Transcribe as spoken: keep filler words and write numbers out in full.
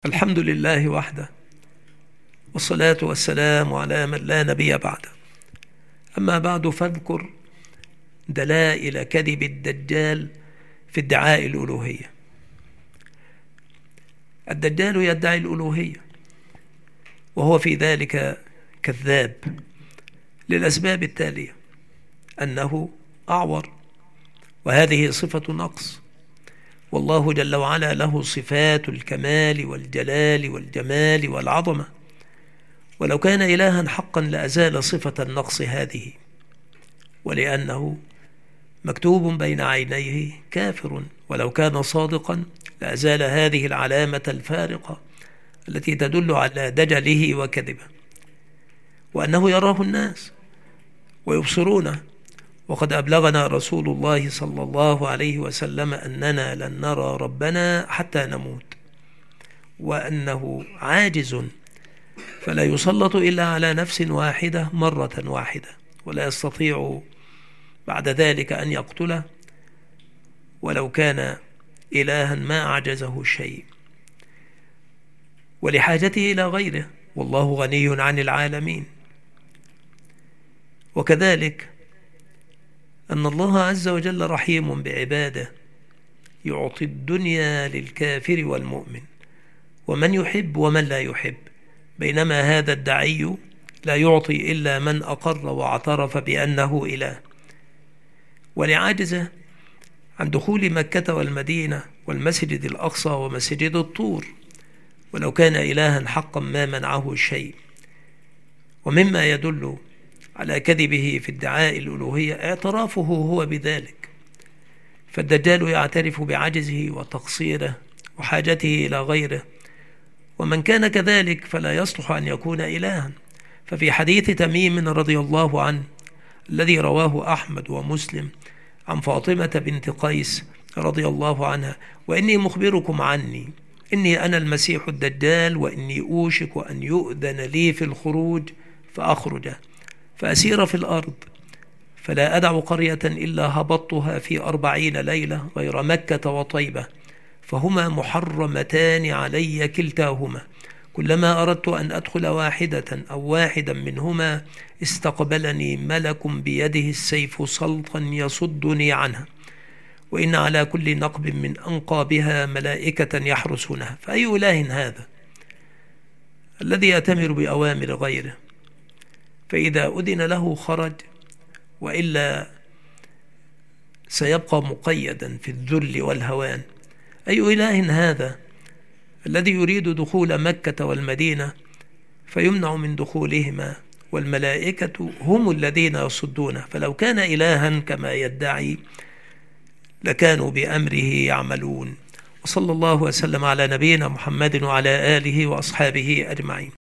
الحمد لله وحده، والصلاة والسلام على من لا نبي بعده. أما بعد، فاذكر دلائل كذب الدجال في ادعاء الألوهية. الدجال يدعي الألوهية وهو في ذلك كذاب للأسباب التالية: أنه أعور، وهذه صفة نقص، والله جل وعلا له صفات الكمال والجلال والجمال والعظمة، ولو كان إلها حقا لأزال صفة النقص هذه، ولأنه مكتوب بين عينيه كافر، ولو كان صادقا لأزال هذه العلامة الفارقة التي تدل على دجله وكذبه، وأنه يراه الناس ويبصرونه، وقد أبلغنا رسول الله صلى الله عليه وسلم أننا لن نرى ربنا حتى نموت، وأنه عاجز فلا يسلط إلا على نفس واحدة مرة واحدة، ولا يستطيع بعد ذلك أن يقتله، ولو كان إلها ما أعجزه شيء، ولحاجته إلى غيره، والله غني عن العالمين. وكذلك أن الله عز وجل رحيم بعباده، يعطي الدنيا للكافر والمؤمن، ومن يحب ومن لا يحب، بينما هذا الدعي لا يعطي إلا من أقر واعترف بأنه إله. ولعاجزه عن دخول مكة والمدينة والمسجد الأقصى ومسجد الطور، ولو كان إلها حقا ما منعه شيء. ومما يدل على كذبه في ادعاء الألوهية اعترافه هو بذلك، فالدجال يعترف بعجزه وتقصيره وحاجته إلى غيره، ومن كان كذلك فلا يصلح أن يكون إلها. ففي حديث تميم رضي الله عنه الذي رواه أحمد ومسلم عن فاطمة بنت قيس رضي الله عنها: وإني مخبركم عني، إني أنا المسيح الدجال، وإني أوشك أن يؤذن لي في الخروج فأخرج فأسير في الأرض، فلا أدع قرية إلا هبطتها في أربعين ليلة غير مكة وطيبة، فهما محرمتان علي كلتاهما، كلما أردت أن أدخل واحدة أو واحدا منهما استقبلني ملك بيده السيف سلطا يصدني عنها، وإن على كل نقب من أنقابها ملائكة يحرسونها. فأي إله هذا الذي يأتمر بأوامر غيره؟ فإذا أذن له خرج، وإلا سيبقى مقيدا في الذل والهوان. أي إله هذا الذي يريد دخول مكة والمدينة فيمنع من دخولهما، والملائكة هم الذين يصدونه؟ فلو كان إلها كما يدعي لكانوا بأمره يعملون. وصلى الله وسلم على نبينا محمد وعلى آله وأصحابه أجمعين.